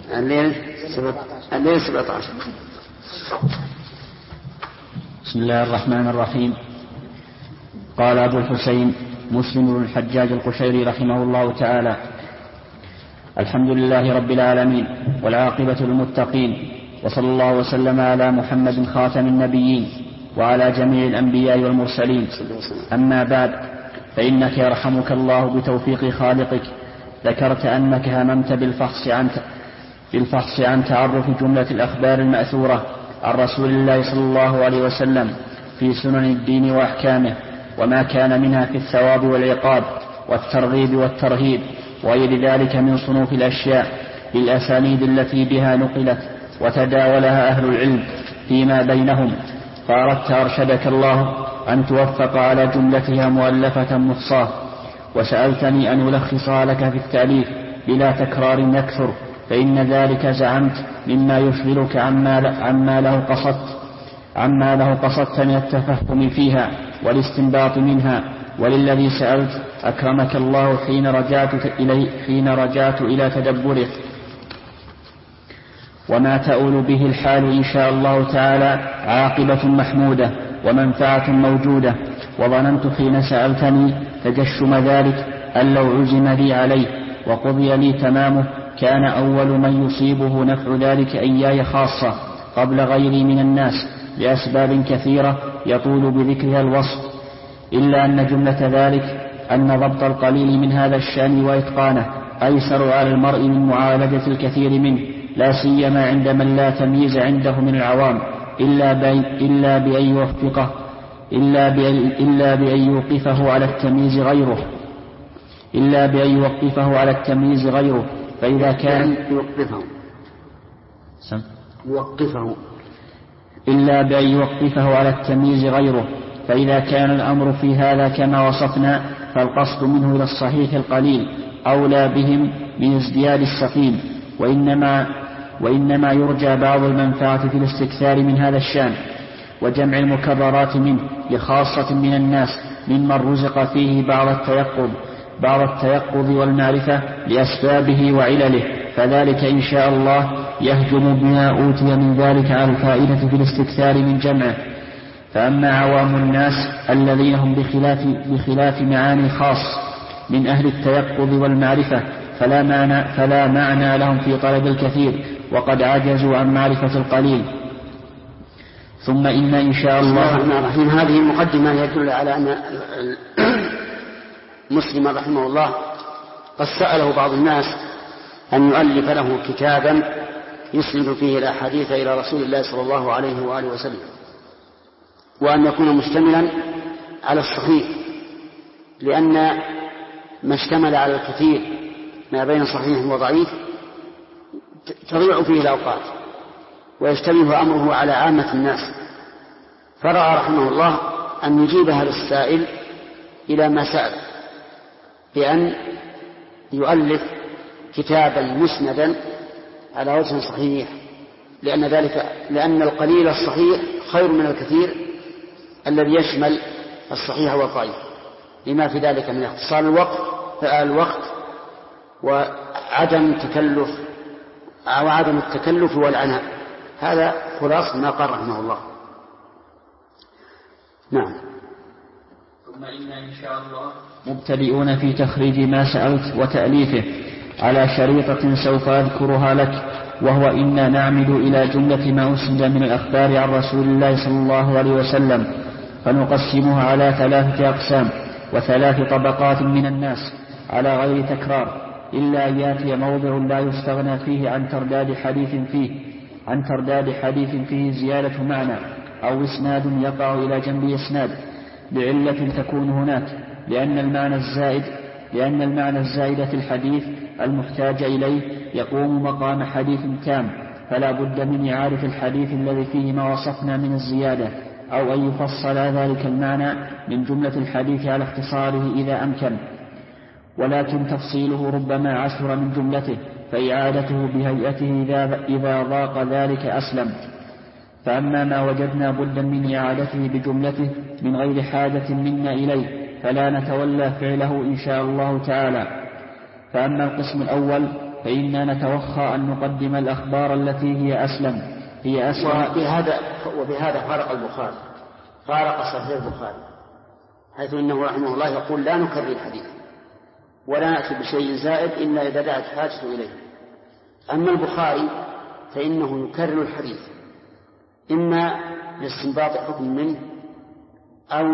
الليل 17. بسم الله الرحمن الرحيم. قال أبو الحسين مسلم بن الحجاج القشيري رحمه الله تعالى: الحمد لله رب العالمين والعاقبة للمتقين، وصلى الله وسلم على محمد خاتم النبيين وعلى جميع الأنبياء والمرسلين. أما بعد، فإنك يرحمك الله بتوفيق خالقك ذكرت أنك هممت بالفحص عن تعرف جملة الأخبار المأثورة عن رسول الله صلى الله عليه وسلم في سنن الدين وأحكامه، وما كان منها في الثواب والعقاب والترغيب والترهيب وغير ذلك من صنوف الأشياء بالأسانيد التي بها نقلت وتداولها أهل العلم فيما بينهم، فأردت أرشدك الله أن توفق على جملتها مؤلفة مخصاة، وسألتني أن ألخصها لك في التأليف بلا تكرار يكثر، فإن ذلك زعمت مما يشغلك عما له قصدت من التفهم فيها والاستنباط منها. وللذي سألت أكرمك الله حين رجعت إلى تدبره وما تؤول به الحال إن شاء الله تعالى عاقبة محمودة ومنفعة موجودة. وظننت حين سألتني تجشم ذلك أن لو عزم لي عليه وقضي لي تمامه كان أول من يصيبه نفع ذلك إياي خاصة قبل غيري من الناس لأسباب كثيرة يطول بذكرها الوصف، إلا أن جملة ذلك أن ضبط القليل من هذا الشأن وإتقانه أيسر على المرء من معالجة الكثير منه، لا سيما عند من لا تمييز عنده من العوام إلا بأن يوقفه على التمييز غيره فإذا كان فإذا كان الأمر في هذا كما وصفنا فالقصد منه إلى الصحيح القليل أولى بهم من ازدياد السقيم، وإنما يرجى بعض المنفعة في الاستكثار من هذا الشأن وجمع المكررات منه لخاصة من الناس ممن رزق فيه بعض التيقظ والمعرفة لأسبابه وعلله، فذلك إن شاء الله يهجم بما أوتي من ذلك على الفائدة في الاستكثار من جمعه. فأما عوام الناس الذين هم بخلاف معاني خاص من أهل التيقظ والمعرفة فلا معنى لهم في طلب الكثير وقد عجزوا عن معرفة القليل. ثم إن شاء الله الرحمن هذه المقدمة يدل على أن مسلم رحمه الله قد سأله بعض الناس أن يؤلف له كتابا يسند فيه الأحاديث إلى رسول الله صلى الله عليه وآله وسلم، وأن يكون مشتملا على الصحيح، لأن ما اشتمل على الكثير ما بين صحيح وضعيف تضيع فيه الأوقات ويشتبه أمره على عامة الناس، فرأى رحمه الله أن يجيبها للسائل إلى ما سأل بأن يؤلف كتابا مسندا على وجه صحيح، لأن القليل الصحيح خير من الكثير الذي يشمل الصحيح والضعيف، لما في ذلك من اختصار الوقت وعدم التكلف والعناء. هذا خلاص ما قال رحمه الله. نعم. ثم إن شاء الله مبتدئون في تخريج ما سألت وتأليفه على شريطة سوف أذكرها لك، وهو إن نعمد إلى جملة ما أسند من الأخبار عن رسول الله صلى الله عليه وسلم فنقسمها على 3 أقسام و3 طبقات من الناس على غير تكرار، إلا أن يأتي موضع لا يستغنى فيه عن ترداد حديث فيه زيادة معنى أو إسناد يقع إلى جنب إسناد بعلة تكون هناك، لأن المعنى الزائد في الحديث المحتاج إليه يقوم مقام حديث تام، فلا بد من إعادة الحديث الذي فيه ما وصفنا من الزيادة، أو أن يفصل ذلك المعنى من جملة الحديث على اختصاره إذا أمكن، ولكن تفصيله ربما عسر من جملته، فإعادته بهيئته إذا ضاق ذلك أسلم. فأما ما وجدنا بدا من إعادته بجملته من غير حاجة منا إليه فلا نتولى فعله إن شاء الله تعالى. فأما القسم الأول فإننا نتوخى أن نقدم الأخبار التي هي أسلم. وبهذا فارق البخاري، فارق صحيح البخاري، حيث إنه رحمه الله يقول لا نكرر الحديث ولا نأتي بشيء زائد إلا إذا دعت حاجة إليه. أما البخاري فإنه يكرر الحديث إما لاستنباط حكم منه أو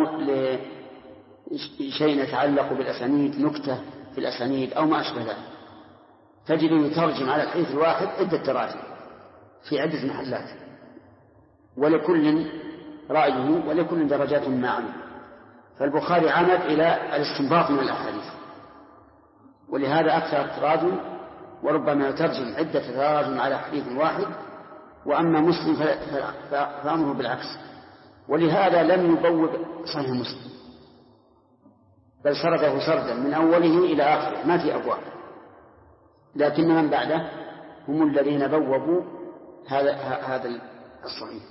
لشيء يتعلق بالأسانيد، نكتة في الأسانيد أو ما أشبه ذلك، تجد يترجم على الحديث الواحد عدة تراجم في عدة محلات، ولكل رأيه ولكل درجات ما عمل. فالبخاري عمد إلى الاستنباط من الأحاديث، ولهذا أكثر التراجم، وربما يترجم عدة تراجم على حديث واحد. وأما مسلم فأمره بالعكس، ولهذا لم يبوب صحيح مسلم، بل سرده سردا من أوله إلى آخره ما في أبواب، لكن من بعده هم الذين بوبوا هذا الصحيح.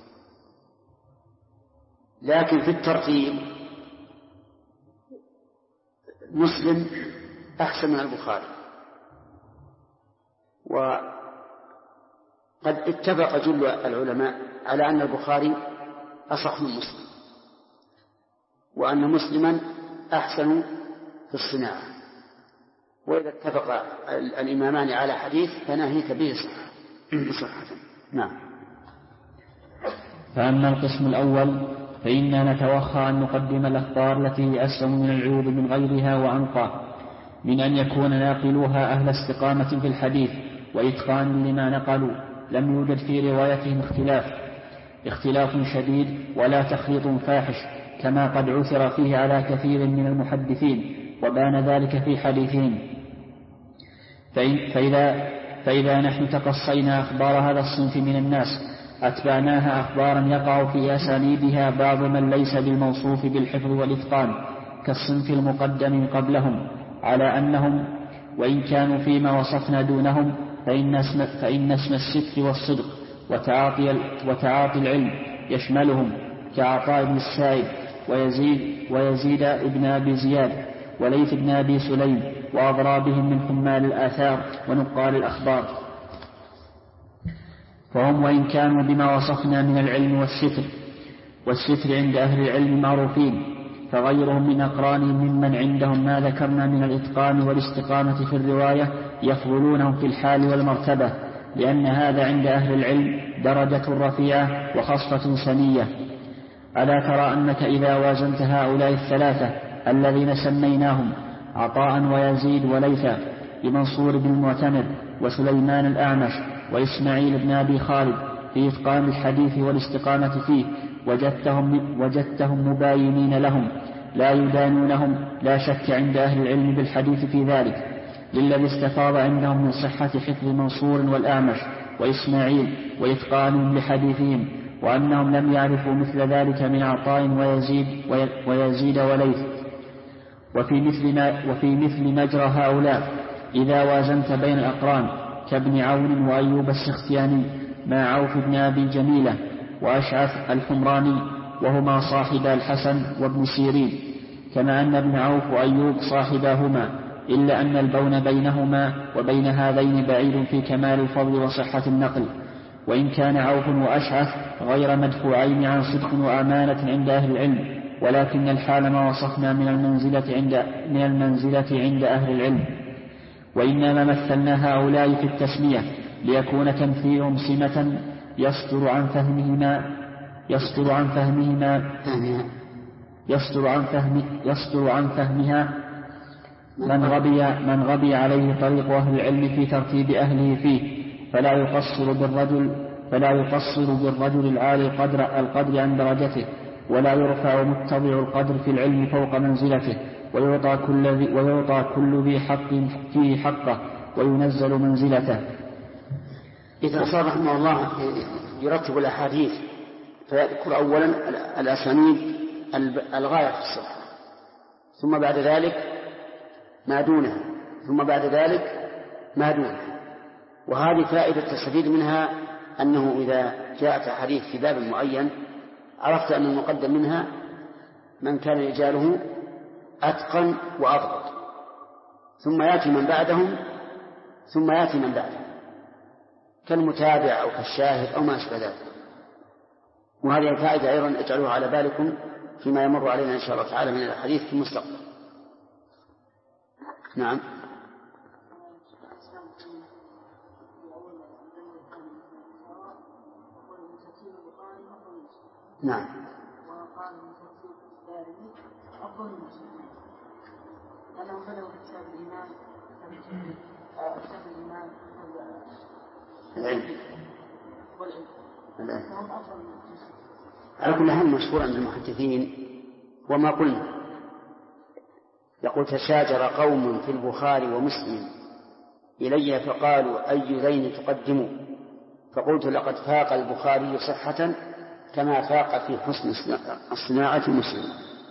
لكن في الترتيب مسلم أحسن من البخاري، وقد اتفق جل العلماء على أن البخاري أصح من مسلم، وأن مسلما أحسن في الصناعة. وإذا اتفق الإمامان على حديث فناهيك به صحة. نعم. فأما القسم الأول فإننا نتوخى أن نقدم الأخبار التي هي أسلم من العيوب من غيرها وأنقى، من أن يكون ناقلوها أهل استقامة في الحديث وإتقان لما نقلوا، لم يوجد في روايتهم اختلاف شديد ولا تخليط فاحش كما قد عثر فيه على كثير من المحدثين، وبان ذلك في حديثهم. فإذا نحن تقصينا أخبار هذا الصنف من الناس أتبعناها أخبارا يقع في أسانيدها بعض من ليس بالموصوف بالحفظ والإتقان كالصنف المقدم قبلهم، على أنهم وإن كانوا فيما وصفنا دونهم فإن اسم الستر والصدق وتعاطي العلم يشملهم، كعطاء بن السائب ويزيد ابن أبي زياد وليث بن أبي سليم وأضرابهم من حمال الآثار ونقال الأخبار. فهم وإن كانوا بما وصفنا من العلم والستر عند أهل العلم معروفين، فغيرهم من أقرانهم ممن عندهم ما ذكرنا من الإتقان والاستقامة في الرواية يفضلونهم في الحال والمرتبة، لأن هذا عند أهل العلم درجة رفيعة وخصلة سنية. ألا ترى أنك إذا وازنت هؤلاء الثلاثة الذين سميناهم عطاء ويزيد وليثا بمنصور بن المعتمر وسليمان الأعمش وإسماعيل بن أبي خالد في إتقان الحديث والاستقامة فيه، وجدتهم مباينين لهم لا يدانونهم لا شك عند أهل العلم بالحديث في ذلك، للذي استفاض عندهم من صحة حفظ منصور والأعمش وإسماعيل وإتقانهم لحديثهم، وأنهم لم يعرفوا مثل ذلك من عطاء ويزيد وليث. وفي مثل مجرى هؤلاء إذا وازنت بين الأقران كابن عون وأيوب السختياني مع عوف بن أبي جميلة وأشعث الحمراني، وهما صاحبا الحسن وابن سيرين، كما أن ابن عوف وأيوب صاحباهما، إلا أن البون بينهما وبين هذين بعيد في كمال الفضل وصحة النقل، وإن كان عوف وأشعث غير مدفوعين عن صدق وأمانة عند أهل العلم، ولكن الحال ما وصفنا من المنزلة عند أهل العلم. وإنما مثلنا هؤلاء في التسمية ليكون تمثيلهم سمة يصدر عن فهمها من غبي عليه طريق أهل العلم في ترتيب أهله فيه، فلا يقصر بالرجل العالي القدر عن درجته، ولا يرفع متبع القدر في العلم فوق منزلته، ويعطى كل ذي حق فيه حقه وينزل منزلته. إذا صار رحمه الله يرتب الأحاديث فيذكر أولا الأسانيد الغاية في الصحة، ثم بعد ذلك ما دونها، ثم بعد ذلك ما دونها. وهذه فائدة تستفيد منها أنه إذا جاءت حديث في باب معين عرفت أن المقدم منها من كان رجاله أتقن وأضبط، ثم يأتي من بعدهم ثم يأتي من بعده كالمتابع أو كالشاهد أو ما أشبه ذلك. وهذه الفائدة أيضا اجعلوها على بالكم فيما يمر علينا إن شاء الله تعالى من الحديث في المستقبل. نعم. نعم. وقال من تفسير الدارمي أفضل من مسلم لأنهم بدأوا بكتاب الإيمان كتاب الإيمان العلم والعلم فهم أفضل من مسلم. على كل حال مشهور عند المحدثين وما قلنا. يقول تشاجر قوم في البخاري ومسلم إلي فقالوا أي ذين تقدموا فقلت لقد فاق البخاري صحة كما فاق في حسن الصناعة مسلم.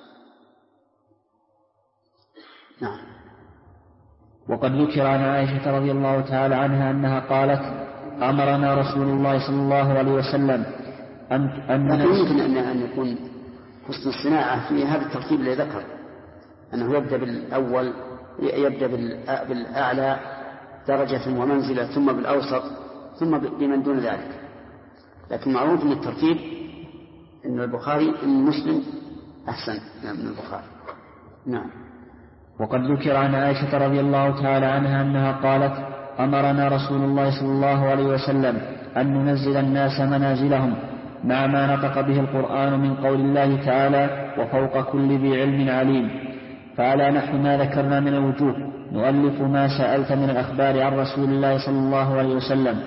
نعم. وقد ذكر عن عائشة رضي الله تعالى عنها أنها قالت أمرنا رسول الله صلى الله عليه وسلم لكن يمكن أن يكون حسن الصناعة في هذا الترتيب الذي ذكر أنه يبدأ بالأول يبدأ بالأعلى درجة ومنزلة ثم بالأوسط ثم بمن دون ذلك. لكن معروف من الترتيب أن البخاري أن مسلم أحسن من البخاري. نعم. وقد ذكر عن عائشة رضي الله تعالى عنها أنها قالت أمرنا رسول الله صلى الله عليه وسلم أن ننزل الناس منازلهم مع ما نطق به القرآن من قول الله تعالى وفوق كل ذي علم عليم. فعلى نحو ما ذكرنا من الوجوه نؤلف ما سألت من الأخبار عن رسول الله صلى الله عليه وسلم.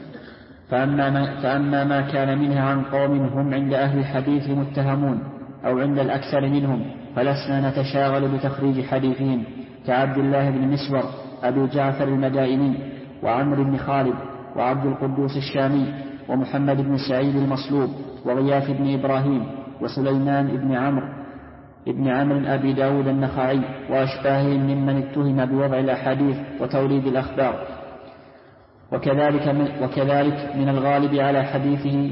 فأما ما كان منها عن قوم هم عند أهل الحديث متهمون أو عند الأكثر منهم فلسنا نتشاغل بتخريج حديثهم كعبد الله بن مسور أبي جعفر المدائني وعمر بن خالد وعبد القدوس الشامي ومحمد بن سعيد المصلوب وغياث بن إبراهيم وسليمان بن عمرو أبي داود النخعي وأشباههم ممن اتهم بوضع الأحاديث وتوليد الأخبار. وكذلك من الغالب على حديثه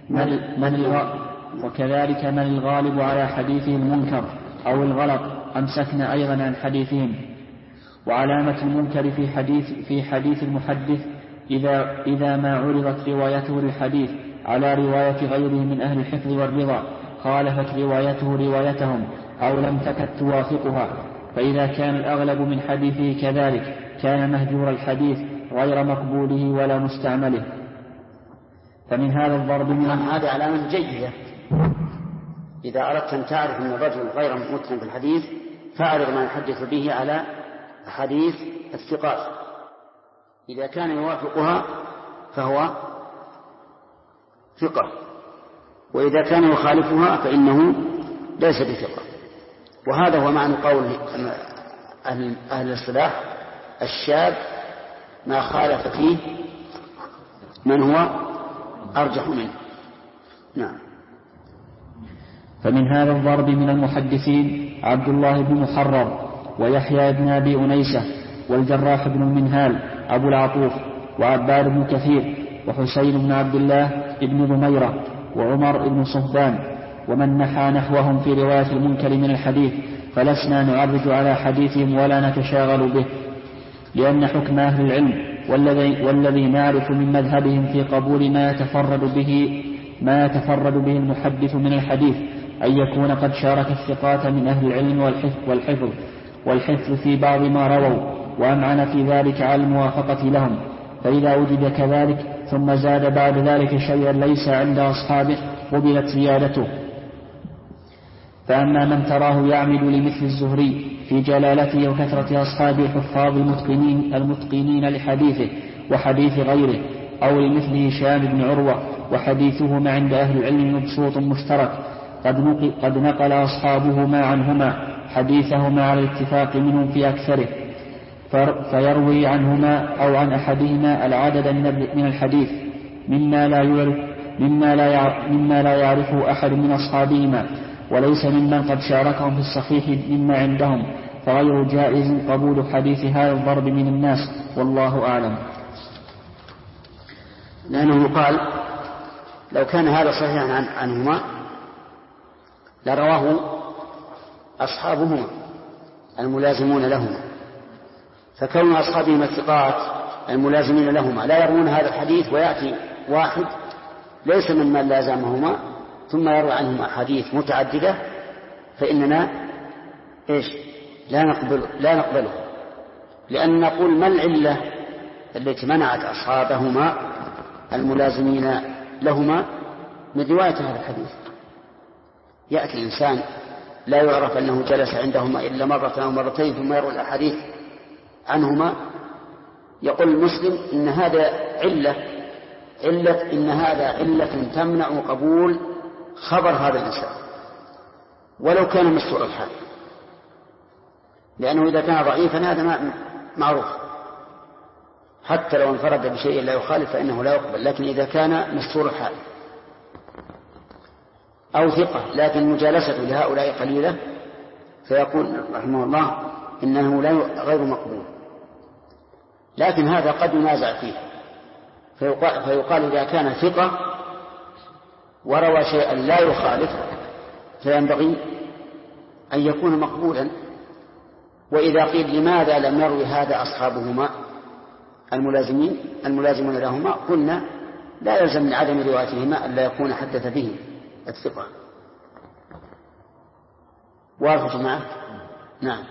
وكذلك من الغالب على حديثه المنكر أو الغلط أمسكنا أيضا عن حديثهم. وعلامة المنكر في حديث المحدث إذا ما عرضت روايته للحديث على رواية غيره من أهل الحفظ والرضا خالفت روايته روايتهم أو لم تكد توافقها. فإذا كان الأغلب من حديثه كذلك كان مهجور الحديث غير مقبوله ولا مستعمله. فمن هذا الضرب هذه علامة جيدة. إذا أردت أن تعرف أن الرجل غير متقن في الحديث فاعرض ما يحدث به على حديث الثقات. إذا كان يوافقها فهو ثقة، وإذا كان يخالفها فإنه ليس بثقة. وهذا هو معنى قول أهل الصلاح الشاذ ما خالف فيه من هو أرجح منه. نعم. فمن هذا الضرب من المحدثين عبد الله بن محرر ويحيى بن أبي أنيسة والجراح بن المنهال أبو العطوف وعباد بن كثير وحسين بن عبد الله بن ضميرة وعمر بن صهبان ومن نحى نحوهم في رواية المنكر من الحديث فلسنا نعرج على حديثهم ولا نتشاغل به، لأن حكم أهل العلم والذي نعرف من مذهبهم في قبول ما يتفرد به المحدث من الحديث أن يكون قد شارك الثقات من أهل العلم والحفظ في بعض ما رووا وأمعن في ذلك على الموافقة لهم. فإذا وجد كذلك ثم زاد بعد ذلك شيئا ليس عند أصحابه قبلت زيادته. فأما من تراه يعمد لمثل الزهري في جلالته وكثرة أصحابه الحفاظ المتقنين لحديثه وحديث غيره، أو لمثل هشام بن عروة وحديثهما عند أهل العلم مبسوط مشترك قد نقل أصحابهما عنهما حديثهما على الاتفاق منهم في أكثره، فيروي عنهما أو عن أحدهما العدد من الحديث مما لا يعرفه أحد من أصحابهما وليس ممن قد شاركهم في الصحيح مما عندهم، فغير جائز قبول حديث هذا الضرب من الناس، والله أعلم. لأنه يقال لو كان هذا صحيحا عنهما لرواه أصحابهما الملازمون لهما، فكون أصحابهما الثقات الملازمين لهما لا يروون هذا الحديث، ويأتي واحد ليس ممن لازمهما ثم يروي عنهما أحاديث متعددة، فإننا لا نقبله، لأن نقول ما العلة التي منعت أصحابهما الملازمين لهما من رواية هذا الحديث؟ يأتي إنسان لا يعرف أنه جلس عندهما إلا مرة أو مرتين ثم يروي الأحاديث عنهما، يقول المسلم إن هذا علة تمنع قبول خبر هذا الإنسان ولو كان مستوى الحال، لأنه إذا كان ضعيفا هذا معروف، حتى لو انفرد بشيء لا يخالف فإنه لا يقبل، لكن إذا كان مستور الحال أو ثقة لكن مجالسة لهؤلاء قليلة فيقول رحمه الله إنه غير مقبول. لكن هذا قد ينازع فيه، فيقال إذا كان ثقة وروى شيئا لا يخالف فينبغي أن يكون مقبولا. وإذا قيل لماذا لم يروي هذا أصحابهما الملازمون لهما، قلنا لا يلزم من عدم روايتهما ألا يكون حدث به الثقة. واضح معك؟ نعم.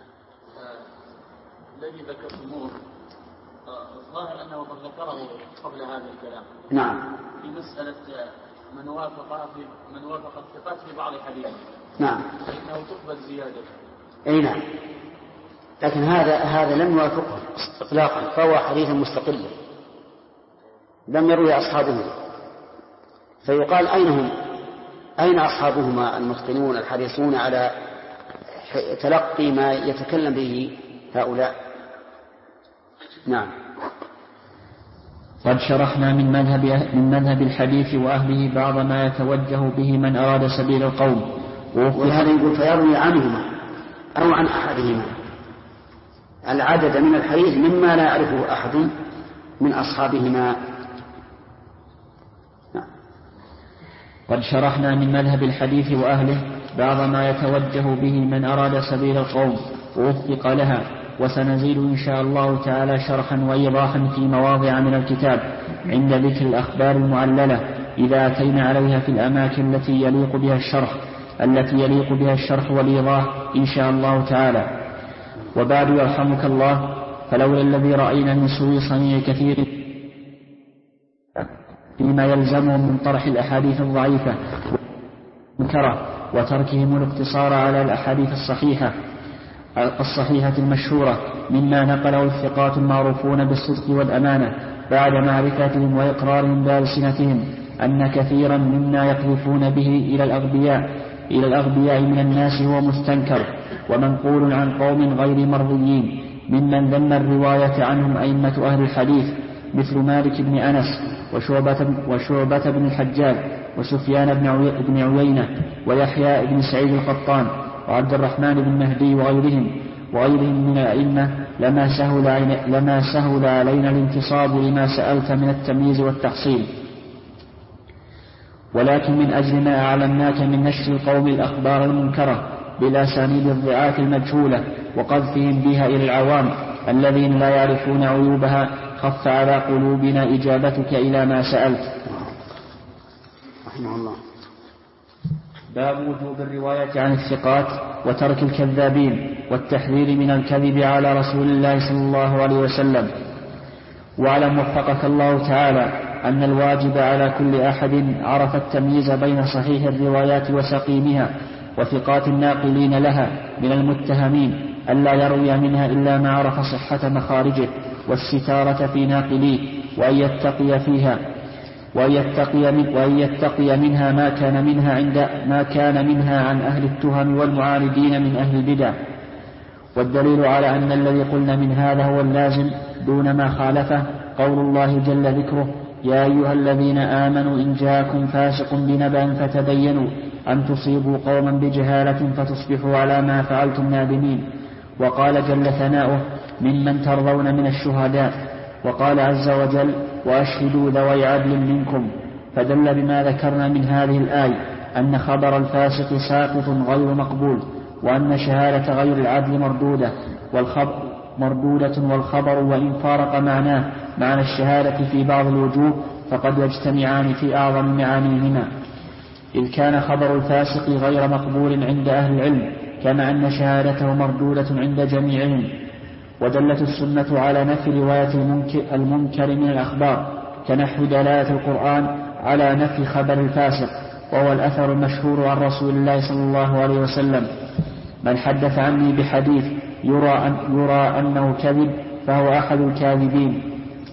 الذي ذكرتموه الظاهر أنه قد ذكره قبل هذا الكلام. نعم. في مسألة من وافق الثقات في بعض حديثه. نعم. فإنه تقبل زيادة. أي نعم. لكن هذا لم يوافقه إطلاقا، فهو حديث مستقل لم يروي أصحابه، فيقال أين أصحابهما المتقنون الحريصون على تلقي ما يتكلم به هؤلاء؟ نعم. قد شرحنا من مذهب الحديث وأهله بعض ما يتوجه به من أراد سبيل القوم، وهذا يقول فيروي عنهما أو عن أحدهما العدد من الحديث مما لا يعرفه أحد من أصحابهما. قد شرحنا من مذهب الحديث وأهله بعض ما يتوجه به من أراد سبيل القوم ووفق لها، وسنزيد إن شاء الله تعالى شرحا وإيضاحا في مواضع من الكتاب عند ذكر الأخبار المعللة إذا أتينا عليها في الأماكن التي يليق بها الشرح والإيضاح إن شاء الله تعالى. وبعد يرحمك الله، فلولا الذي رأينا من سوء صنيع كثير فيما يلزمهم من طرح الأحاديث الضعيفة والمنكرة وتركهم الاقتصار على الأحاديث الصحيحة المشهورة مما نقله الثقات المعروفون بالصدق والأمانة بعد معرفتهم وإقرارهم بألسنتهم أن كثيرا مما يقذفون به إلى الأغبياء من الناس هو مستنكر ومنقول عن قوم غير مرضيين ممن ذم الرواية عنهم أئمة أهل الحديث مثل مالك بن أنس وشعبة بن الحجاج وسفيان بن عيينة ويحيى بن سعيد القطان وعبد الرحمن بن مهدي وغيرهم من الأئمة لما سهل علينا الانتصاب لما سألت من التمييز والتحصيل. ولكن من أجل ما أعلمناك من نشر القوم الأخبار المنكرة بالأسانيد الضعاف المجهولة وقذفهم بها إلى العوام الذين لا يعرفون عيوبها خف على قلوبنا إجابتك إلى ما سألت. رحمه الله. باب وجوب الرواية عن الثقات وترك الكذابين والتحذير من الكذب على رسول الله صلى الله عليه وسلم. واعلم وفقك الله تعالى أن الواجب على كل أحد عرف التمييز بين صحيح الروايات وسقيمها وثقات الناقلين لها من المتهمين ألا يروي منها إلا ما عرف صحة مخارجه والستارة في ناقليه وأن يتقي منها ما كان منها عن أهل التهم والمعاندين من أهل البدع. والدليل على أن الذي قلنا من هذا هو اللازم دون ما خالفه قول الله جل ذكره يا أيها الذين آمنوا إن جاءكم فاسق بنبأ فتبينوا أن تصيبوا قوما بجهالة فتصبحوا على ما فعلتم نادمين. وقال جل ثناؤه ممن ترضون من الشهداء. وقال عز وجل وأشهدوا ذوي عدل منكم. فدل بما ذكرنا من هذه الآية أن خبر الفاسق ساقط غير مقبول وأن شهادة غير العدل مردودة مردودة، والخبر وإن فارق معنى الشهادة في بعض الوجوه فقد يجتمعان في أعظم معانيهما، إذ كان خبر الفاسق غير مقبول عند أهل العلم، كما أن شهادته مردودة عند جميعهم. ودلت السنة على نفي رواية المنكر من الأخبار، كنحو دلالة القرآن على نفي خبر الفاسق، وهو الأثر المشهور عن رسول الله صلى الله عليه وسلم: من حدث عني بحديث يرى أنه كذب فهو أحد الكاذبين.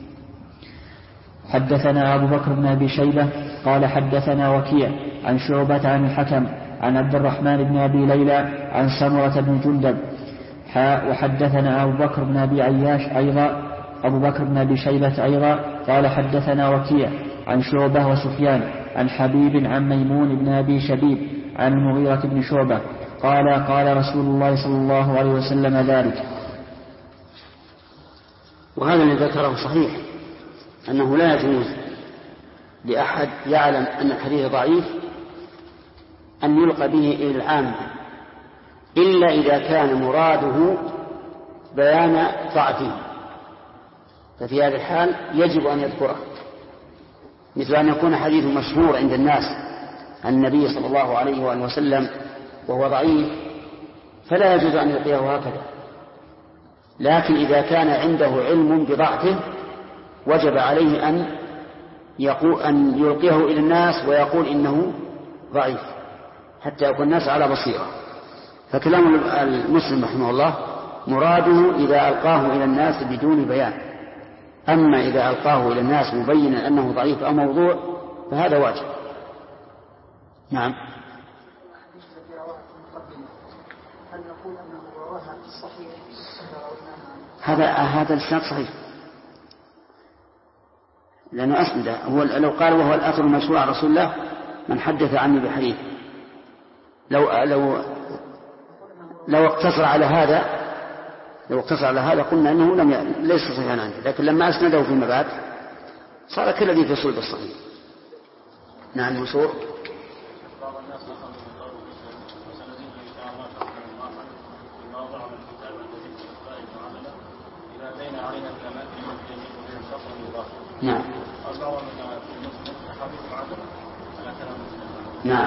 حدثنا أبو بكر بن أبي شيبة قال حدثنا وكيع عن شعبة عن الحكم عن عبد الرحمن بن أبي ليلى عن سمرة بن جندب. وحدثنا أبو بكر بن أبي شيبة أيضا قال حدثنا وكيع عن شعبة وسفيان عن حبيب عن ميمون بن أبي شبيب عن المغيرة بن شعبة قال رسول الله صلى الله عليه وسلم ذلك. وهذا الذي ذكره صحيح، أنه لا يجوز لأحد يعلم أن الحديث ضعيف أن يلقى به إلى العامة، إلا إذا كان مراده بيان ضعفه، ففي هذا الحال يجب أن يذكره، مثل أن يكون حديث مشهور عند الناس عن النبي صلى الله عليه وآله وسلم وهو ضعيف، فلا يجوز أن يلقيه هكذا. لكن إذا كان عنده علم بضعفه وجب عليه أن يلقيه إلى الناس ويقول إنه ضعيف، حتى يكون الناس على بصيرة. فكلام المسلم رحمه الله مراده إذا ألقاه إلى الناس بدون بيان، أما إذا ألقاه إلى الناس مبينا أنه ضعيف أو موضوع فهذا واجب. نعم. هل نقول أنه رواها الصحيح؟ هذا الإسناد صحيح، لأنه أسند. هو لو قال وهو الأثر المشروع عن رسول الله من حدث عني بحديث، لو اقتصر على هذا قلنا أنه ليس صحيحا عنه، لكن لما أسنده فيما بعد صار كالذي في صلب الصحيح. نعم. مشهور. نعم. نعم.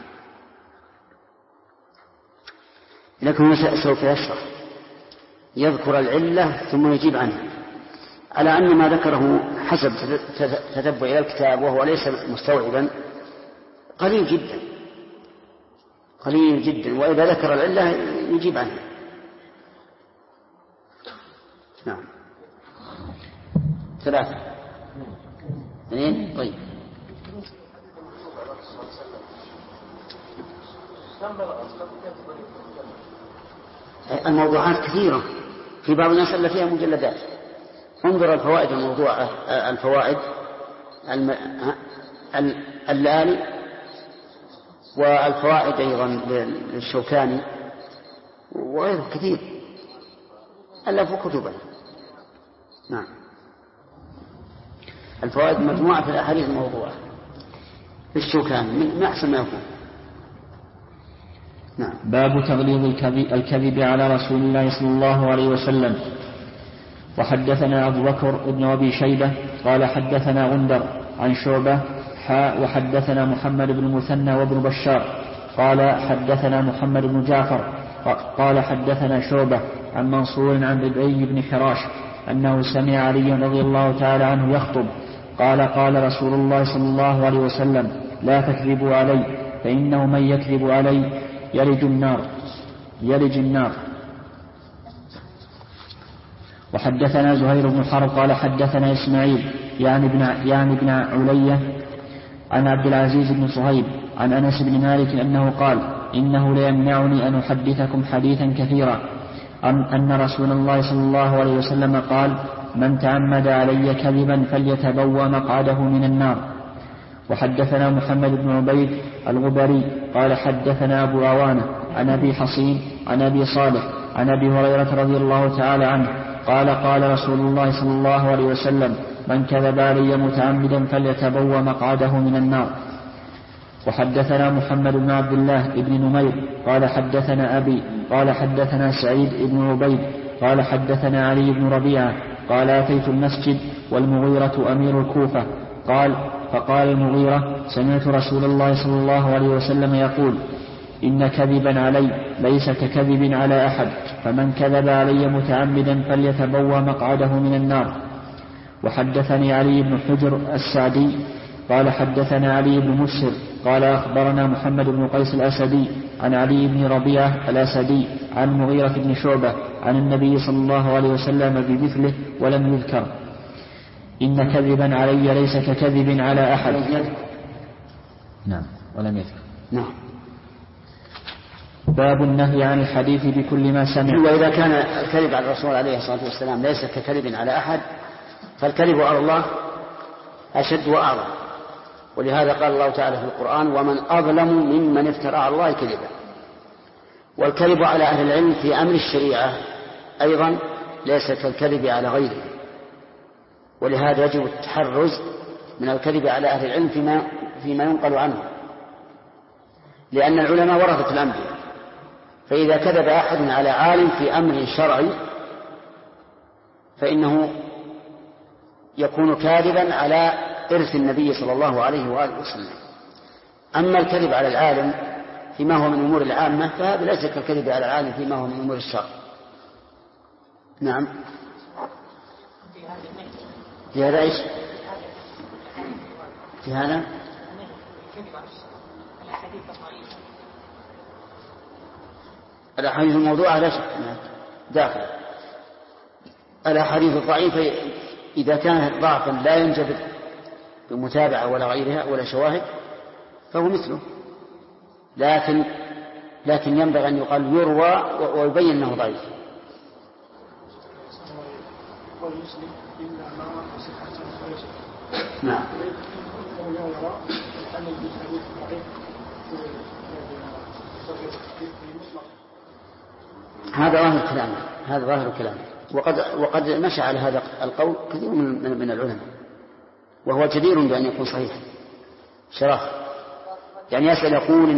لكن سوف يشرح يذكر العلة ثم يجيب عنها، على أن ما ذكره حسب تتبع إلى الكتاب وهو ليس مستوعبا قليل جدا، وإذا ذكر العلة يجيب عنها. نعم. 3 2. طيب. الموضوعات كثيرة، في بعض الناس اللي فيها مجلدات. انظر الفوائد الموضوعة، الفوائد اللالي، والفوائد أيضا للشوكاني وغيره كثير ألفوا كتبا. نعم. الفوائد مجموعة في الأحاديث الموضوعة للشوكاني من أحسن ما يكون. نعم. باب تغليظ الكذب على رسول الله صلى الله عليه وسلم. وحدثنا أبو بكر بن أبي شيبة قال حدثنا غندر عن شعبة وحدثنا محمد بن المثنى وابن بشار قال حدثنا محمد بن جعفر قال حدثنا شعبة عن منصور عن ربعي بن حراش أنه سمع علي رضي الله تعالى عنه يخطب قال رسول الله صلى الله عليه وسلم لا تكذبوا علي فإنه من يكذب علي يلج النار. وحدثنا زهير بن حرب قال حدثنا إسماعيل يعني ابن علية عن عبد العزيز بن صهيب عن أنس بن مالك أنه قال إنه ليمنعني أن أحدثكم حديثا كثيرا أن رسول الله صلى الله عليه وسلم قال من تعمد علي كذبا فليتبوأ مقعده من النار. وحدثنا محمد بن عبيد الغبري قال حدثنا أبو عوانة عن أبي حصين عن أبي صالح عن أبي هريرة رضي الله تعالى عنه قال رسول الله صلى الله عليه وسلم من كذب علي متعمدا فليتبوأ مقعده من النار. وحدثنا محمد بن عبد الله بن نمير قال حدثنا أبي قال حدثنا سعيد بن عبيد قال حدثنا علي بن ربيعة قال أتيت المسجد والمغيرة أمير الكوفة فقال المغيرة سمعت رسول الله صلى الله عليه وسلم يقول إن كذبا علي ليس ككذب على أحد فمن كذب علي متعمدا فليتبوى مقعده من النار. وحدثني علي بن حجر السعدي قال حدثنا علي بن مسهر قال أخبرنا محمد بن قيس الأسدي عن علي بن ربيعة الأسدي عن مغيرة بن شعبة عن النبي صلى الله عليه وسلم بمثله ولم يذكر إن كذبا علي ليس ككذب على أحد. نعم ولم يذكر. نعم. باب النهي عن الحديث بكل ما سمع. وإذا كان الكذب على الرسول عليه الصلاة والسلام ليس ككذب على أحد فالكذب على الله أشد وأعظم، ولهذا قال الله تعالى في القرآن ومن أظلم ممن افترى على الله كذبا. والكذب على أهل العلم في أمر الشريعة أيضا ليس كالكذب على غيره، ولهذا يجب التحرز من الكذب على أهل العلم فيما ينقل عنه، لأن العلماء ورثة الأنبياء، فإذا كذب أحد على عالم في أمر شرعي فإنه يكون كاذبا على إرث النبي صلى الله عليه وآله وسلم. أما الكذب على العالم فيما هو من أمور العامة فهذا ليس كالكذب على العالم فيما هو من أمور الشرع. نعم. في هذا إيش؟ في هذا الأحاديث الموضوعة لا شك داخل. الأحاديث الضعيفة إذا كانت ضعفا لا ينجبر بمتابعة ولا غيرها ولا شواهد فهو مثله، لكن ينبغي أن يقال يروى ويبين أنه ضعيف. نعم. هذا ظاهر كلامه وقد مشى على هذا القول كثير من العلماء، وهو جدير بأن يكون صحيحا شرف. يعني يسأل يقول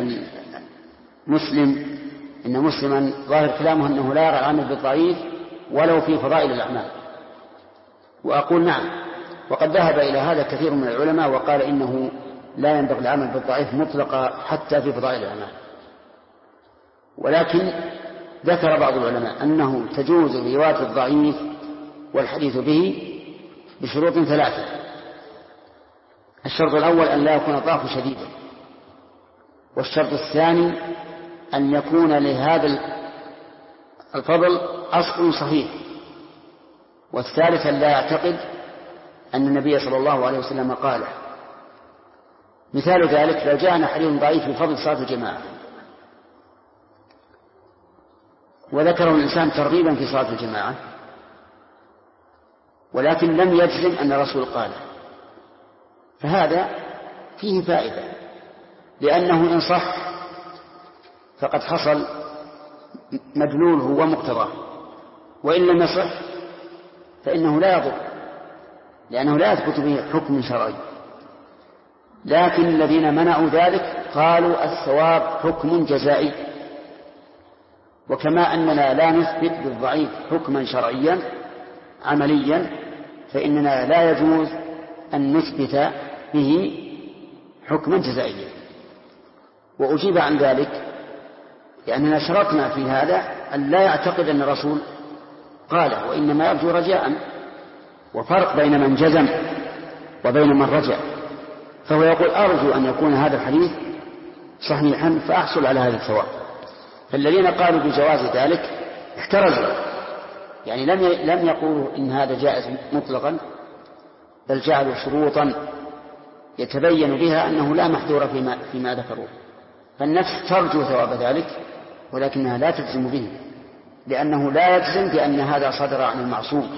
إن مسلما ظاهر كلامه أنه لا يرى العمل بالضعيف ولو في فضائل الأعمال، وأقول نعم، وقد ذهب إلى هذا كثير من العلماء وقال إنه لا ينبغي العمل بالضعيف مطلقا حتى في فضائل الأعمال. ولكن ذكر بعض العلماء أنه تجوز رواية الضعيف والحديث به بشروط 3. الشرط الأول أن لا يكون الضعف شديدا، والشرط الثاني أن يكون لهذا الفضل أصل صحيح، والثالث أن لا يعتقد أن النبي صلى الله عليه وسلم قاله. مثال ذلك لو جاءنا حديث ضعيف بفضل صلاة الجماعة وذكره الإنسان ترغيبا في صلاة الجماعة ولكن لم يجزم أن الرسول قاله، فهذا فيه فائدة، لأنه إن صح فقد حصل مدلوله ومقتضاه، وإن لم يصح فإنه لا يضر، لأنه لا يثبت به حكم شرعي. لكن الذين منعوا ذلك قالوا الثواب حكم جزائي، وكما أننا لا نثبت بالضعيف حكما شرعيا عمليا فإننا لا يجوز أن نثبت به حكما جزائيا. وأجيب عن ذلك لأننا شرطنا في هذا أن لا يعتقد أن الرسول قاله، وإنما يرجو رجاء، وفرق بين من جزم وبين من رجع. فهو يقول أرجو أن يكون هذا الحديث صحيحا فأحصل على هذا الثواب. فالذين قالوا بجواز ذلك احترزوا، يعني لم يقولوا إن هذا جائز مطلقا، بل جعلوا شروطا يتبين بها أنه لا محذور فيما ذكروه. فالنفس ترجو ثواب ذلك ولكنها لا تجزم به، لأنه لا يجزم بأن هذا صدر عن المعصوم،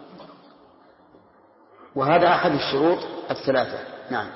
وهذا أحد الشروط 3. نعم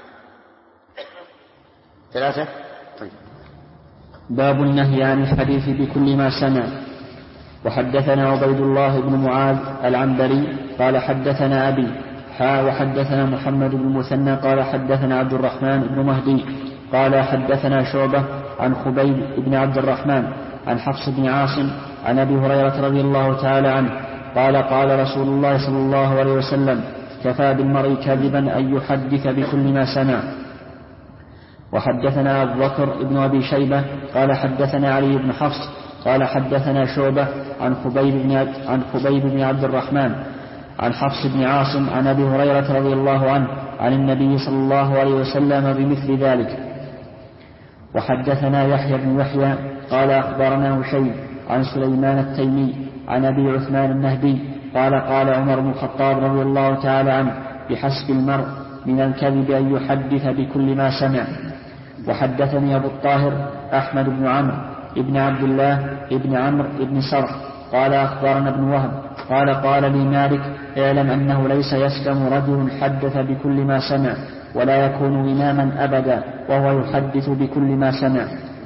3. طيب. باب النهي عن الحديث بكل ما سمع. وحدثنا عبيد الله بن معاذ العنبري قال حدثنا أبي وحدثنا محمد بن المثنى قال حدثنا عبد الرحمن بن مهدي قال حدثنا شعبة عن خبيب بن عبد الرحمن عن حفص بن عاصم عن أبي هريرة رضي الله تعالى عنه قال قال رسول الله صلى الله عليه وسلم كفى بالمرء كذبا أن يحدث بكل ما سمع. وحدثنا أبو بكر بن أبي شيبة قال حدثنا علي بن حفص قال حدثنا شعبة عن خبيب بن عبد الرحمن عن حفص بن عاصم عن أبي هريرة رضي الله عنه عن النبي صلى الله عليه وسلم بمثل ذلك. وحدثنا يحيى بن يحيى قال أخبرنا هشيم عن سليمان التيمي عن أبي عثمان النهدي قال قال عمر بن الخطاب رضي الله تعالى عنه بحسب المرء من الكذب أن يحدث بكل ما سمع. وحدثني أبو الطاهر أحمد بن عمرو ابن عبد الله ابن عمرو ابن سرح قال أخبرنا ابن وهب قال قال لي مالك اعلم أنه ليس يسلم رجل حدث بكل ما سمع ولا يكون إماما أبدا وهو يحدث بكل ما سمع.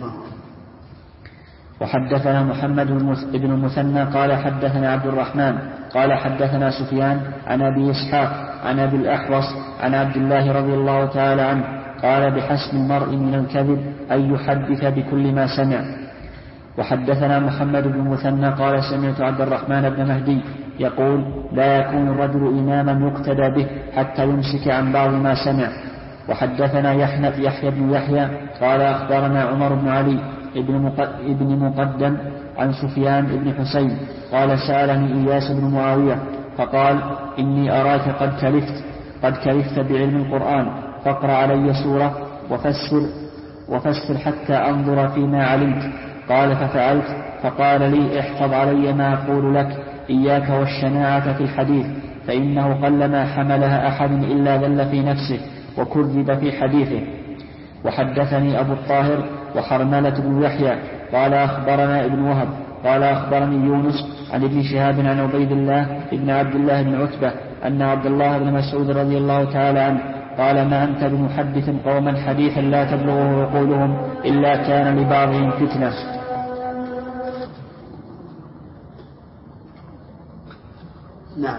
وحدثنا محمد بن المثنى قال حدثنا عبد الرحمن قال حدثنا سفيان عن أبي إسحاق عن أبي الأحوص عن عبد الله رضي الله تعالى عنه قال بحسب المرء من الكذب أن يحدث بكل ما سمع. وحدثنا محمد بن المثنى قال سمعت عبد الرحمن بن مهدي يقول لا يكون الرجل إماما يقتدى به حتى يمسك عن بعض ما سمع. وحدثنا يحيى بن يحيى قال أخبرنا عمر بن علي ابن مقدم عن سفيان بن حسين قال سألني إياس بن معاوية فقال إني أراك قد كلفت بعلم القرآن فاقرأ علي سورة وفسر حتى أنظر فيما علمت. قال ففعلت فقال لي احفظ علي ما أقول لك إياك والشناعة في الحديث فإنه قلما حملها أحد إلا ذل في نفسه وكذب في حديثه. وحدثني أبو الطاهر وحرملة بن يحيى قال أخبرنا ابن وهب قال أخبرني يونس عن ابن شهاب عن عبيد الله ابن عبد الله بن عتبة أن عبد الله بن مسعود رضي الله تعالى عنه قال ما أنت بمحدث قوما حديثا لا تبلغه عقولهم إلا كان لبعضهم فتنة. نعم.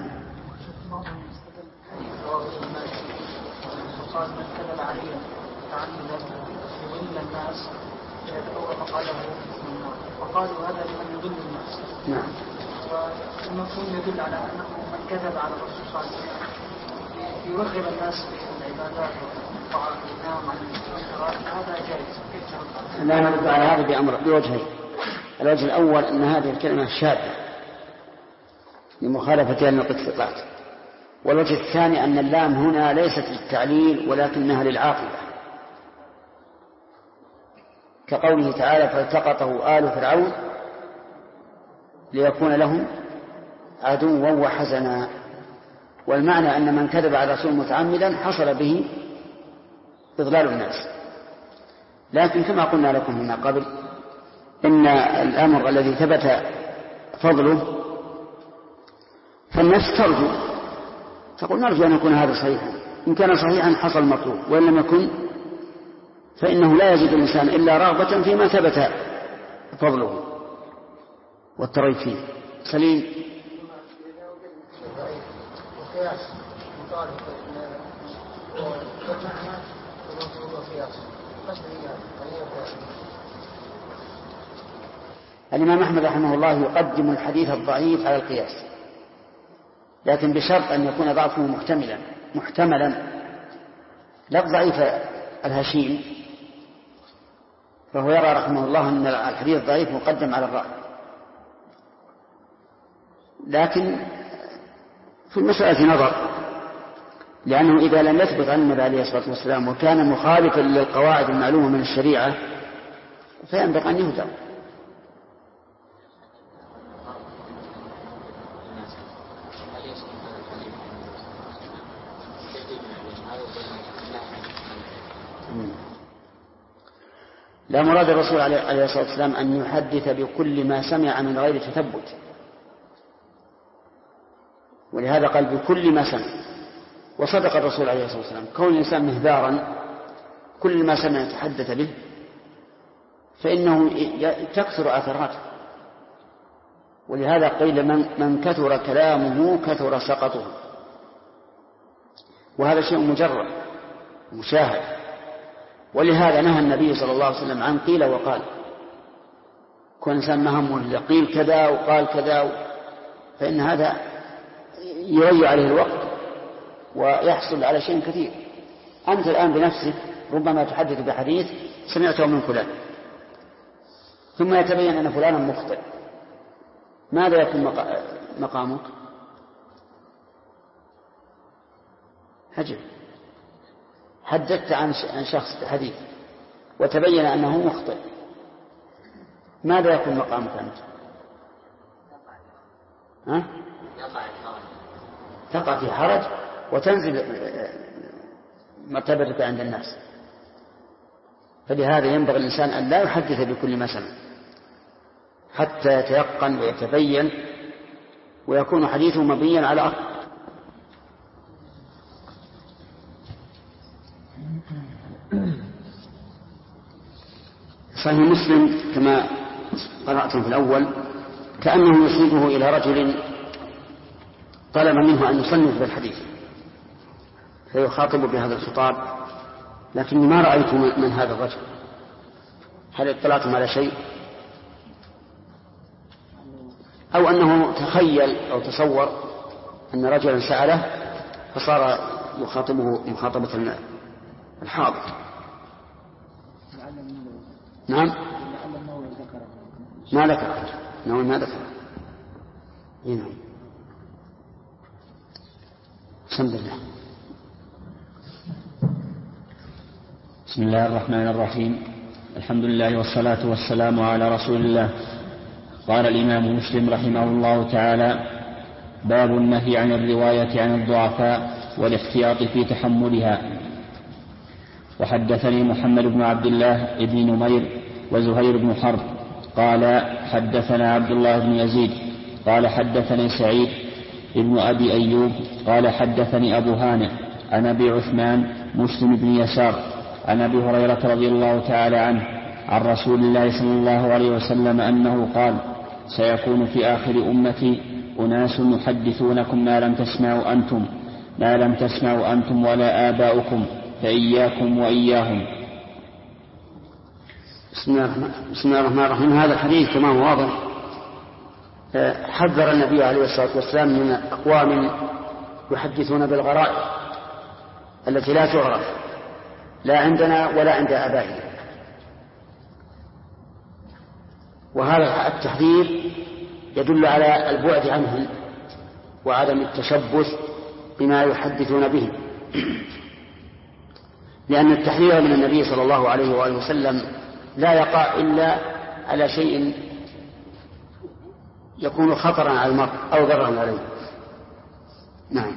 قال من كذب علي تعمدا يضل الناس يدعو فقاله وقالوا هذا لمن يضل الناس. نعم. والمفهوم يدل على انه من كذب على الرسول صلى الله عليه وسلم يرغب الناس في العبادات والطاعات والنوم عن القراءة هذا جائز. لا نرد على هذا بوجهين. الوجه الأول أن هذه الكلمة شاذة لمخالفتها للقطعات، والوجه الثاني أن اللام هنا ليست للتعليل ولكنها للعاقبة، كقوله تعالى فالتقطه آل فرعون ليكون لهم عدوا وحزنا. والمعنى أن من كذب على الرسول متعمدا حصل به إضلال الناس. لكن كما قلنا لكم من قبل إن الأمر الذي ثبت فضله فالنفس ترجو تقول نرجو أن يكون هذا صحيحا، إن كان صحيحا حصل المطلوب، وإن لم يكن فإنه لا يزيد الإنسان إلا رغبة فيما ثبت فضله والترغيب فيه. سليم. الإمام أحمد رحمه الله يقدم الحديث الضعيف على القياس، لكن بشرط أن يكون ضعفه محتملا لا ضعيف الهشيم، فهو يرى رحمه الله أن الحديث الضعيف مقدم على الرأي. لكن في المسألة نظر، لأنه إذا لم يثبت عن النبي عليه الصلاة والسلام وكان مخالفا للقواعد المعلومة من الشريعة فينبغي أن يهدر. لا مراد الرسول عليه الصلاة والسلام أن يحدث بكل ما سمع من غير تثبت، ولهذا قال بكل ما سمع. وصدق الرسول عليه الصلاة والسلام، كون الإنسان مهذارا كل ما سمع يتحدث به فإنه تكثر أثراته، ولهذا قيل من كثر كلامه كثر سقطه، وهذا شيء مجرد مشاهد. ولهذا نهى النبي صلى الله عليه وسلم عن قيل وقال، كل إنسان مهم قيل كذا وقال كذا، فإن هذا يضيع عليه الوقت ويحصل على شيء كثير. أنت الآن بنفسك ربما تحدث بحديث سمعته من فلان ثم يتبين أن فلانا مخطئ، ماذا يكون مقامك؟ هجر. حدثت عن شخص حديث وتبين أنه مخطئ، ماذا يكون مقامك أنت؟ تقع في حرج وتنزل مرتبتك عند الناس. فلهذا ينبغي الإنسان أن لا يحدث بكل ما سمع حتى يتيقن ويتبين ويكون حديثه مبنيا على أصل. صحيح مسلم كما قرأتم في الأول كأنه يصيبه إلى رجل طلب منه أن يصنف بالحديث فيخاطب بهذا الخطاب، لكني ما رأيت من هذا الرجل. هل اطلعتم على شيء؟ أو أنه تخيل أو تصور أن رجلا سأله فصار يخاطبه مخاطبة الحاضر. نعم ما ذكر. نعم ما ذكر. نعم. بسم الله. بسم الله الرحمن الرحيم. الحمد لله والصلاة والسلام على رسول الله. قال الإمام مسلم رحمه الله تعالى: باب النهي عن الرواية عن الضعفاء والاحتياط في تحملها. وحدثني محمد بن عبد الله بن نمير وزهير بن حرب قال حدثنا عبد الله بن يزيد قال حدثني سعيد ابن أبي أيوب قال حدثني أبو هانئ عن أبي عثمان مسلم بن يسار عن أبي هريرة رضي الله تعالى عنه عن رسول الله صلى الله عليه وسلم أنه قال: سيكون في آخر أمتي أناس يحدثونكم ما لم تسمعوا أنتم ولا آباؤكم فإياكم وإياهم. بسم الله الرحمن الرحيم. هذا الحديث كما هو واضح حذر النبي عليه الصلاة والسلام من أقوام يحدثون بالغرائب التي لا تعرف لا عندنا ولا عند آبائنا، وهذا التحذير يدل على البعد عنهم وعدم التشبث بما يحدثون به، لأن التحذير من النبي صلى الله عليه وآله وسلم لا يقع إلا على شيء يكون خطرا على المرء أو ضررا عليه. نعم.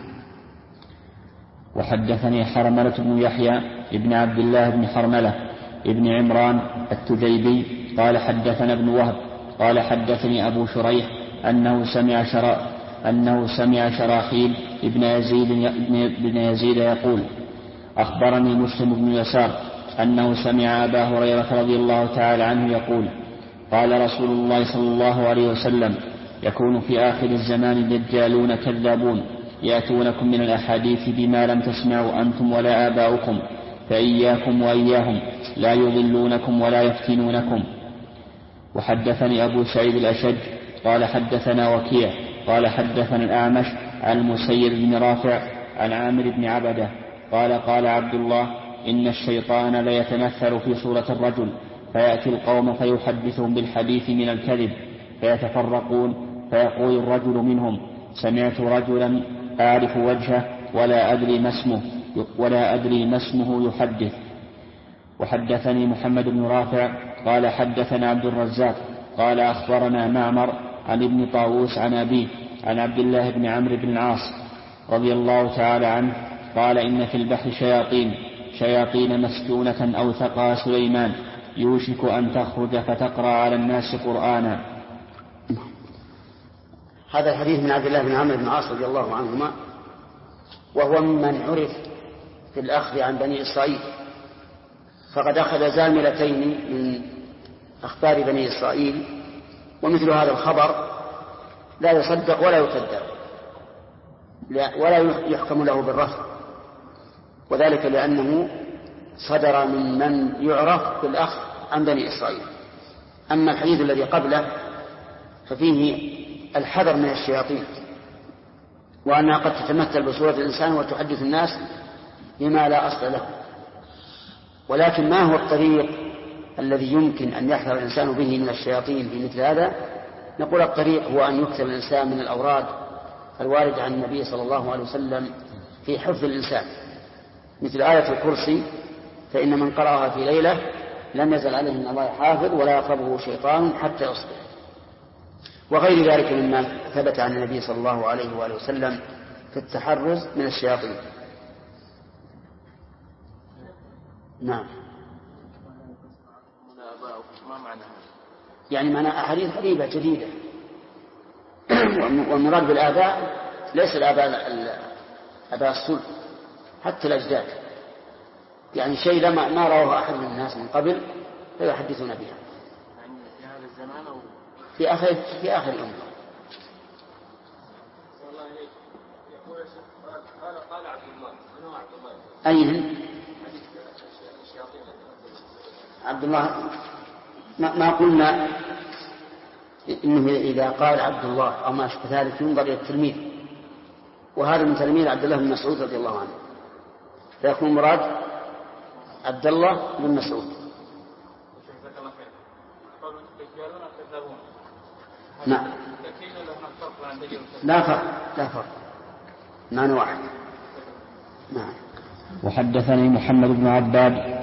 وحدثني حرملة بن يحيى ابن عبد الله بن حرملة ابن عمران التجيبي قال حدثنا ابن وهب قال حدثني أبو شريح أنه سمع شراحيل ابن يزيد يقول: أخبرني مسلم بن يسار أنه سمع أبا هريرة رضي الله تعالى عنه يقول: قال رسول الله صلى الله عليه وسلم: يكون في آخر الزمان دجالون كذابون يأتونكم من الأحاديث بما لم تسمعوا أنتم ولا آباؤكم فإياكم وإياهم لا يضلونكم ولا يفتنونكم. وحدثني أبو سعيد الأشج قال حدثنا وكيع قال حدثنا الأعمش عن المسيب بن رافع عن عامر بن عبده قال عبد الله: إن الشيطان ليتمثل في صورة الرجل فيأتي القوم فيحدثهم بالحديث من الكذب فيتفرقون فيقول الرجل منهم: سمعت رجلا أعرف وجهه ولا أدري ما اسمه يحدث. وحدثني محمد بن رافع قال حدثنا عبد الرزاق قال أخبرنا معمر عن ابن طاووس عن أبيه عن عبد الله بن عمرو بن العاص رضي الله تعالى عنه قال: إن في البحر شياطين مسجونة أوثقها سليمان يوشك أن تخرج فتقرأ على الناس قرآنا. هذا الحديث من عبد الله بن عمرو بن العاص رضي الله عنهما، وهو ممن عرف في الأخذ عن بني إسرائيل، فقد أخذ زاملتين من أخبار بني إسرائيل، ومثل هذا الخبر لا يصدق ولا يكذب ولا يحكم له بالرفض، وذلك لأنه صدر من يعرف بالأخذ عن بني إسرائيل. أما الحديث الذي قبله ففيه الحذر من الشياطين، وأنها قد تتمثل بصورة الإنسان وتحدث الناس بما لا أصل له. ولكن ما هو الطريق الذي يمكن أن يحذر الإنسان به من الشياطين في مثل هذا؟ نقول الطريق هو أن يكثر الإنسان من الأوراد الواردة عن النبي صلى الله عليه وسلم في حفظ الإنسان، مثل آية الكرسي، فإن من قرأها في ليلة لم يزل عليه من الله حافظ ولا يقربه شيطان حتى يصبح، وغير ذلك مما ثبت عن النبي صلى الله عليه وآله وسلم في التحرز من الشياطين. نعم. يعني معنى أحاديث غريبة جديدة. والمراد بالآباء ليس الآباء الصلب، حتى الأجداد، يعني شيء ما رواه أحد من الناس من قبل فيحدثون بها في هذا الزمان أو في آخر الأمر. قال عبد الله، من هو عبد الله؟ أين عبد الله؟ ما قلنا إنه إذا قال عبد الله أو ما أشبه ذلك ينظر إلى التلميذ، وهذا من تلميذ عبد الله بن مسعود رضي الله عنه، فيكون مراد عبد الله بن مسعود. نعم. لا فرق معنى واحد. نعم. وحدثني محمد بن عباد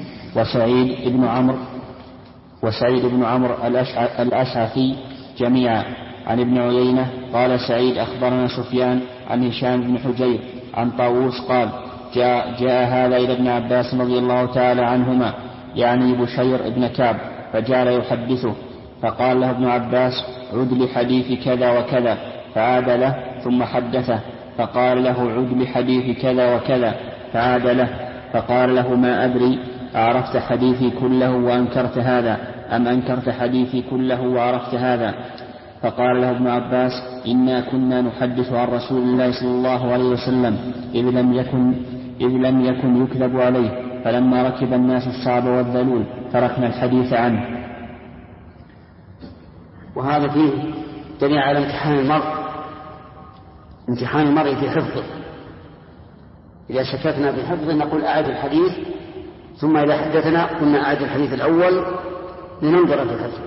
وسعيد بن عمرو الأشعثي جميعا عن ابن عيينة قال سعيد أخبرنا سفيان عن هشام بن حجير عن طاووس قال جاء هذا إلى ابن عباس رضي الله تعالى عنهما يعني بشير ابن كعب فجعل يحدثه، فقال له ابن عباس عد لحديث كذا وكذا، فعاد له ثم حدثه، فقال له عد لحديث كذا وكذا، فعاد له، فقال له ما أدري أعرفت حديثي كله وأنكرت هذا أم أنكرت حديثي كله وعرفت هذا؟ فقال له ابن عباس إنا كنا نحدث عن رسول الله صلى الله عليه وسلم إذ لم يكن يكذب عليه، فلما ركب الناس الصعب والذلول تركنا الحديث عنه. وهذا فيه دليل على امتحان المرء في حفظه. إذا شككنا في حفظه نقول أعد الحديث، ثم إذا حدثنا قلنا أعد الحديث الأول لننظر في الحفظ.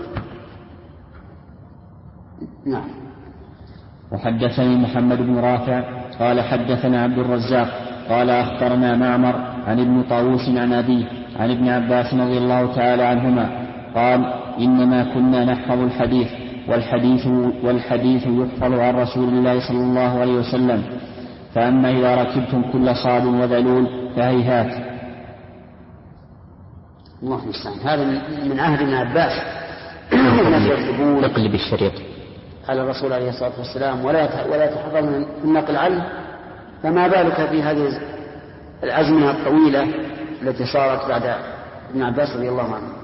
نعم. وحدثني محمد بن رافع قال حدثنا عبد الرزاق قال أخبرنا معمر عن ابن طاووس عن أبيه عن ابن عباس رضي الله تعالى عنهما قال إنما كنا نحفظ الحديث والحديث يحفظ عن رسول الله صلى الله عليه وسلم، فأما إذا ركبتم كل صعب وذلول فهيهات. الله المستعان. هذا من عهد ابن عباس نقل بالشريط على الرسول عليه الصلاة والسلام ولا يتحرر من النقل عنه، فما بالك في هذه الأزمنة الطويلة التي صارت بعد ابن عباس رضي الله عنه.